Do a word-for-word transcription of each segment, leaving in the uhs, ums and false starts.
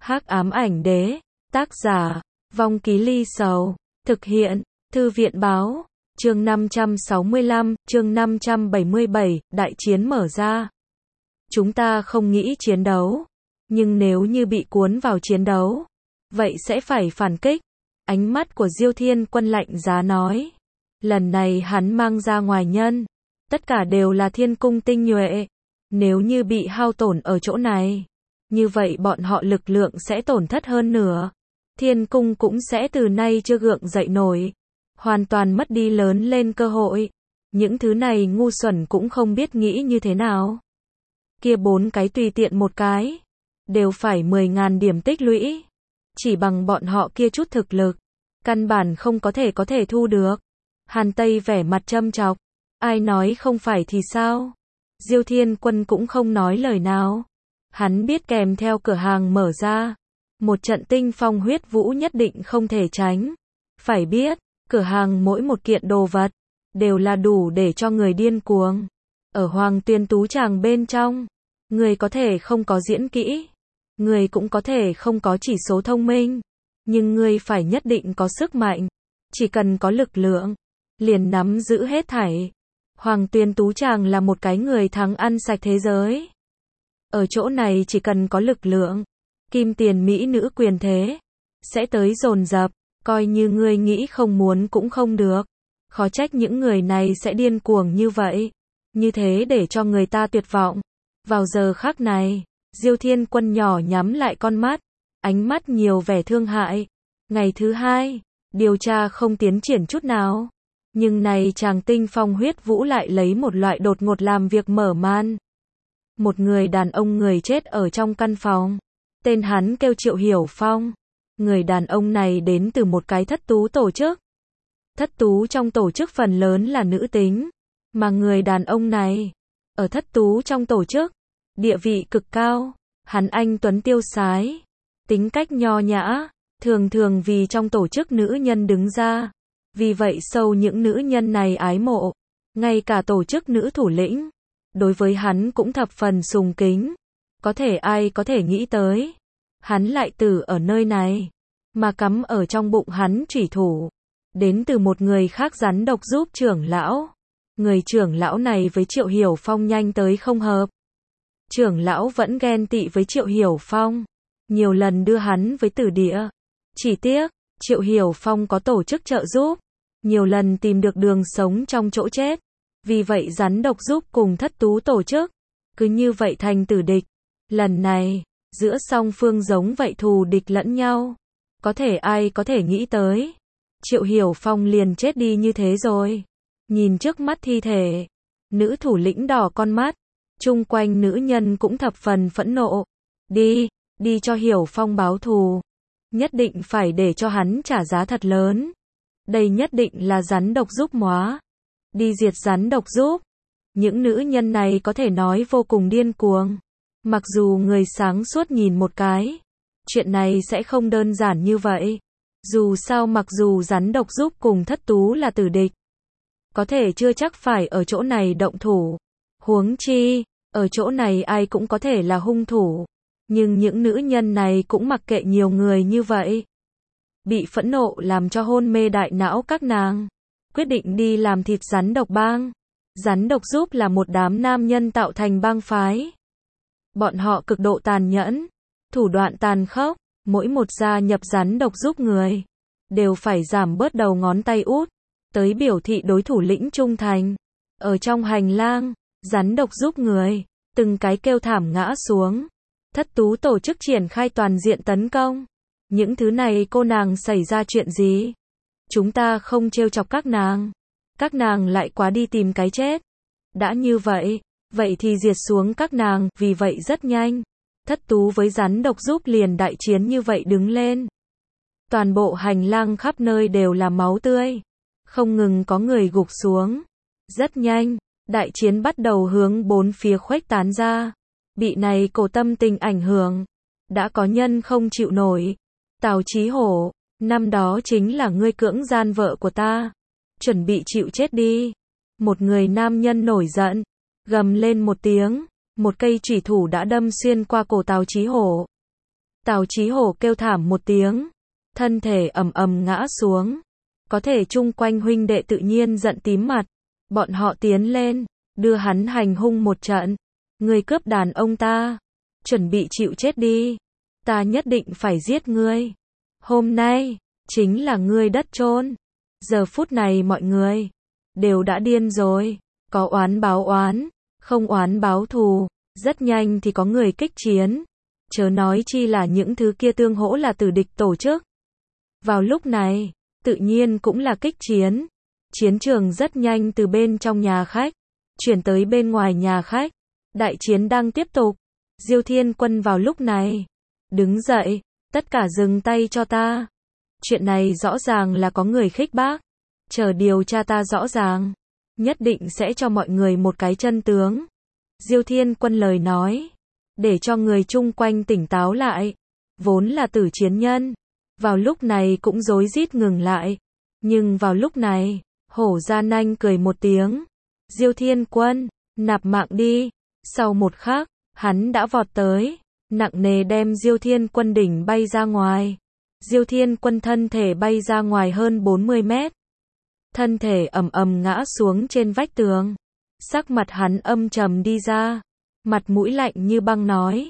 Hắc ám ảnh đế, tác giả, Vong Ký Ly Sầu, thực hiện, Thư viện báo, chương năm trăm sáu mươi lăm, chương năm trăm bảy mươi bảy, đại chiến mở ra. Chúng ta không nghĩ chiến đấu, nhưng nếu như bị cuốn vào chiến đấu, vậy sẽ phải phản kích. Ánh mắt của Diêu Thiên Quân lạnh giá nói. Lần này hắn mang ra ngoài nhân, tất cả đều là thiên cung tinh nhuệ. Nếu như bị hao tổn ở chỗ này, như vậy bọn họ lực lượng sẽ tổn thất hơn nữa. Thiên cung cũng sẽ từ nay chưa gượng dậy nổi, hoàn toàn mất đi lớn lên cơ hội. Những thứ này ngu xuẩn cũng không biết nghĩ như thế nào. Kia bốn cái tùy tiện một cái, đều phải mười ngàn điểm tích lũy. Chỉ bằng bọn họ kia chút thực lực, căn bản không có thể có thể thu được. Hàn Tây vẻ mặt châm chọc. Ai nói không phải thì sao? Diêu Thiên Quân cũng không nói lời nào. Hắn biết kèm theo cửa hàng mở ra, một trận tinh phong huyết vũ nhất định không thể tránh. Phải biết, cửa hàng mỗi một kiện đồ vật, đều là đủ để cho người điên cuồng. Ở Hoàng Tuyên Tú Tràng bên trong, người có thể không có diễn kỹ, người cũng có thể không có chỉ số thông minh, nhưng người phải nhất định có sức mạnh. Chỉ cần có lực lượng, liền nắm giữ hết thảy. Hoàng Tuyên Tú Tràng là một cái người thắng ăn sạch thế giới. Ở chỗ này chỉ cần có lực lượng, kim tiền mỹ nữ quyền thế sẽ tới dồn dập, coi như ngươi nghĩ không muốn cũng không được. Khó trách những người này sẽ điên cuồng như vậy, như thế để cho người ta tuyệt vọng. Vào giờ khắc này, Diêu Thiên Quân nhỏ nhắm lại con mắt, ánh mắt nhiều vẻ thương hại. Ngày thứ hai, điều tra không tiến triển chút nào. Nhưng này chàng tinh phong huyết vũ lại lấy một loại đột ngột làm việc mở màn. Một người đàn ông người chết ở trong căn phòng. Tên hắn kêu Triệu Hiểu Phong. Người đàn ông này đến từ một cái thất tú tổ chức. Thất tú trong tổ chức phần lớn là nữ tính. Mà người đàn ông này, ở thất tú trong tổ chức, địa vị cực cao. Hắn anh tuấn tiêu sái, tính cách nho nhã, thường thường vì trong tổ chức nữ nhân đứng ra. Vì vậy sâu những nữ nhân này ái mộ. Ngay cả tổ chức nữ thủ lĩnh, đối với hắn cũng thập phần sùng kính. Có thể ai có thể nghĩ tới, hắn lại tử ở nơi này, mà cắm ở trong bụng hắn chủy thủ, đến từ một người khác rắn độc giúp trưởng lão. Người trưởng lão này với Triệu Hiểu Phong nhanh tới không hợp. Trưởng lão vẫn ghen tị với Triệu Hiểu Phong, nhiều lần đưa hắn với tử địa. Chỉ tiếc, Triệu Hiểu Phong có tổ chức trợ giúp, nhiều lần tìm được đường sống trong chỗ chết. Vì vậy rắn độc giúp cùng thất tú tổ chức, cứ như vậy thành tử địch. Lần này, giữa song phương giống vậy thù địch lẫn nhau. Có thể ai có thể nghĩ tới, Triệu Hiểu Phong liền chết đi như thế rồi. Nhìn trước mắt thi thể, nữ thủ lĩnh đỏ con mắt, chung quanh nữ nhân cũng thập phần phẫn nộ. Đi, đi cho Hiểu Phong báo thù. Nhất định phải để cho hắn trả giá thật lớn. Đây nhất định là rắn độc giúp móa. Đi diệt rắn độc giúp. Những nữ nhân này có thể nói vô cùng điên cuồng. Mặc dù người sáng suốt nhìn một cái, chuyện này sẽ không đơn giản như vậy. Dù sao mặc dù rắn độc giúp cùng thất tú là tử địch, có thể chưa chắc phải ở chỗ này động thủ. Huống chi, ở chỗ này ai cũng có thể là hung thủ. Nhưng những nữ nhân này cũng mặc kệ nhiều người như vậy. Bị phẫn nộ làm cho hôn mê đại não các nàng, quyết định đi làm thịt rắn độc bang. Rắn độc giúp là một đám nam nhân tạo thành bang phái. Bọn họ cực độ tàn nhẫn, thủ đoạn tàn khốc, mỗi một gia nhập rắn độc giúp người, đều phải giảm bớt đầu ngón tay út, tới biểu thị đối thủ lĩnh trung thành. Ở trong hành lang, rắn độc giúp người, từng cái kêu thảm ngã xuống. Thất tú tổ chức triển khai toàn diện tấn công. Những thứ này cô nàng xảy ra chuyện gì? Chúng ta không trêu chọc các nàng. Các nàng lại quá đi tìm cái chết. Đã như vậy, vậy thì diệt xuống các nàng. Vì vậy rất nhanh, thất tú với rắn độc giúp liền đại chiến như vậy đứng lên. Toàn bộ hành lang khắp nơi đều là máu tươi. Không ngừng có người gục xuống. Rất nhanh, đại chiến bắt đầu hướng bốn phía khuếch tán ra. Bị này cổ tâm tình ảnh hưởng, đã có nhân không chịu nổi. Tào Chí Hổ, năm đó chính là ngươi cưỡng gian vợ của ta. Chuẩn bị chịu chết đi. Một người nam nhân nổi giận, gầm lên một tiếng, một cây chủy thủ đã đâm xuyên qua cổ Tào Chí Hổ. Tào Chí Hổ kêu thảm một tiếng, thân thể ầm ầm ngã xuống. Có thể chung quanh huynh đệ tự nhiên giận tím mặt. Bọn họ tiến lên, đưa hắn hành hung một trận. Ngươi cướp đàn ông ta, chuẩn bị chịu chết đi. Ta nhất định phải giết ngươi. Hôm nay, chính là ngươi đất chôn. Giờ phút này mọi người đều đã điên rồi. Có oán báo oán, không oán báo thù. Rất nhanh thì có người kích chiến. Chớ nói chi là những thứ kia tương hỗ là tử địch tổ chức. Vào lúc này, tự nhiên cũng là kích chiến. Chiến trường rất nhanh từ bên trong nhà khách chuyển tới bên ngoài nhà khách. Đại chiến đang tiếp tục. Diêu Thiên Quân vào lúc này đứng dậy, tất cả dừng tay cho ta. Chuyện này rõ ràng là có người khích bác. Chờ điều tra ta rõ ràng, nhất định sẽ cho mọi người một cái chân tướng. Diêu Thiên Quân lời nói, để cho người chung quanh tỉnh táo lại. Vốn là tử chiến nhân, vào lúc này cũng rối rít ngừng lại. Nhưng vào lúc này, Hổ Gia Nanh cười một tiếng. Diêu Thiên Quân, nạp mạng đi. Sau một khắc, hắn đã vọt tới, nặng nề đem Diêu Thiên Quân đỉnh bay ra ngoài. Diêu Thiên Quân thân thể bay ra ngoài hơn bốn mươi mét. Thân thể ầm ầm ngã xuống trên vách tường. Sắc mặt hắn âm trầm đi ra, mặt mũi lạnh như băng nói: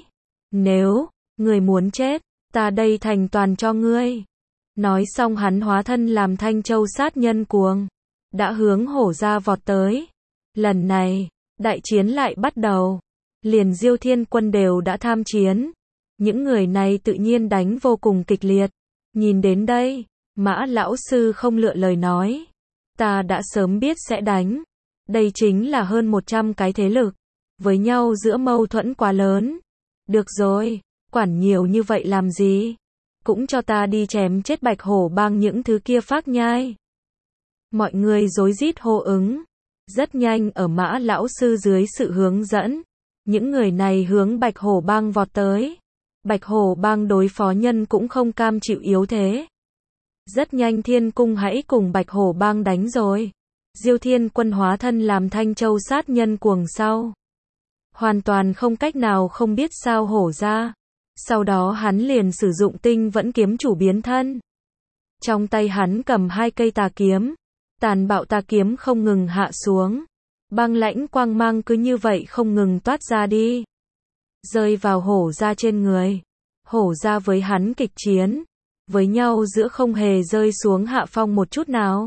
nếu người muốn chết, ta đây thành toàn cho ngươi. Nói xong hắn hóa thân làm Thanh Châu sát nhân cuồng, đã hướng Hổ Gia vọt tới. Lần này, đại chiến lại bắt đầu. Liền Diêu Thiên Quân đều đã tham chiến. Những người này tự nhiên đánh vô cùng kịch liệt. Nhìn đến đây, Mã lão sư không lựa lời nói: ta đã sớm biết sẽ đánh. Đây chính là hơn một trăm cái thế lực, với nhau giữa mâu thuẫn quá lớn. Được rồi, quản nhiều như vậy làm gì? Cũng cho ta đi chém chết Bạch Hổ Bang những thứ kia phác nhai. Mọi người rối rít hô ứng. Rất nhanh ở Mã lão sư dưới sự hướng dẫn, những người này hướng Bạch Hổ Bang vọt tới. Bạch Hổ Bang đối phó nhân cũng không cam chịu yếu thế. Rất nhanh Thiên Cung hãy cùng Bạch Hổ Bang đánh rồi. Diêu Thiên Quân hóa thân làm Thanh Châu sát nhân cuồng sau. Hoàn toàn không cách nào không biết sao Hổ Gia. Sau đó hắn liền sử dụng tinh vẫn kiếm chủ biến thân. Trong tay hắn cầm hai cây tà kiếm. Tàn bạo tà kiếm không ngừng hạ xuống. Băng lãnh quang mang cứ như vậy không ngừng toát ra đi. Rơi vào Hổ Gia trên người. Hổ Gia với hắn kịch chiến. Với nhau giữa không hề rơi xuống hạ phong một chút nào.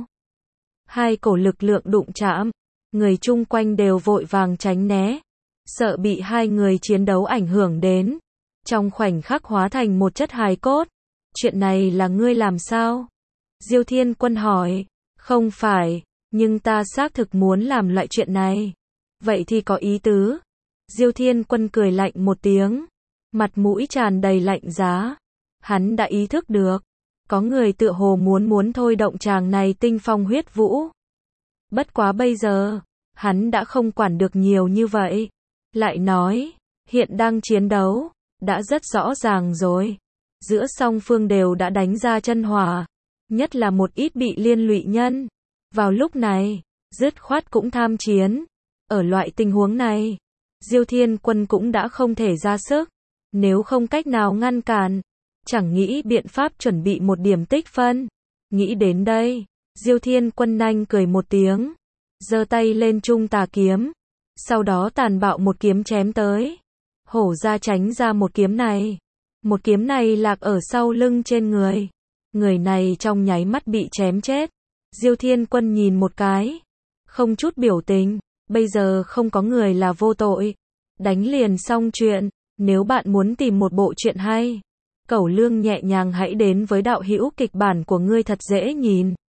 Hai cổ lực lượng đụng chạm. Người chung quanh đều vội vàng tránh né. Sợ bị hai người chiến đấu ảnh hưởng đến. Trong khoảnh khắc hóa thành một chất hài cốt. Chuyện này là ngươi làm sao? Diêu Thiên Quân hỏi. Không phải, nhưng ta xác thực muốn làm loại chuyện này. Vậy thì có ý tứ. Diêu Thiên Quân cười lạnh một tiếng. Mặt mũi tràn đầy lạnh giá. Hắn đã ý thức được. Có người tựa hồ muốn muốn thôi động chàng này tinh phong huyết vũ. Bất quá bây giờ, hắn đã không quản được nhiều như vậy. Lại nói, hiện đang chiến đấu, đã rất rõ ràng rồi. Giữa song phương đều đã đánh ra chân hỏa. Nhất là một ít bị liên lụy nhân. Vào lúc này, dứt khoát cũng tham chiến. Ở loại tình huống này, Diêu Thiên Quân cũng đã không thể ra sức. Nếu không cách nào ngăn cản, chẳng nghĩ biện pháp chuẩn bị một điểm tích phân. Nghĩ đến đây, Diêu Thiên Quân nhanh cười một tiếng. Giơ tay lên trung tà kiếm. Sau đó tàn bạo một kiếm chém tới. Hổ Gia tránh ra một kiếm này. Một kiếm này lạc ở sau lưng trên người. Người này trong nháy mắt bị chém chết. Diêu Thiên Quân nhìn một cái. Không chút biểu tình. Bây giờ không có người là vô tội. Đánh liền xong chuyện. Nếu bạn muốn tìm một bộ truyện hay, Cẩu Lương nhẹ nhàng hãy đến với đạo hữu kịch bản của ngươi thật dễ nhìn.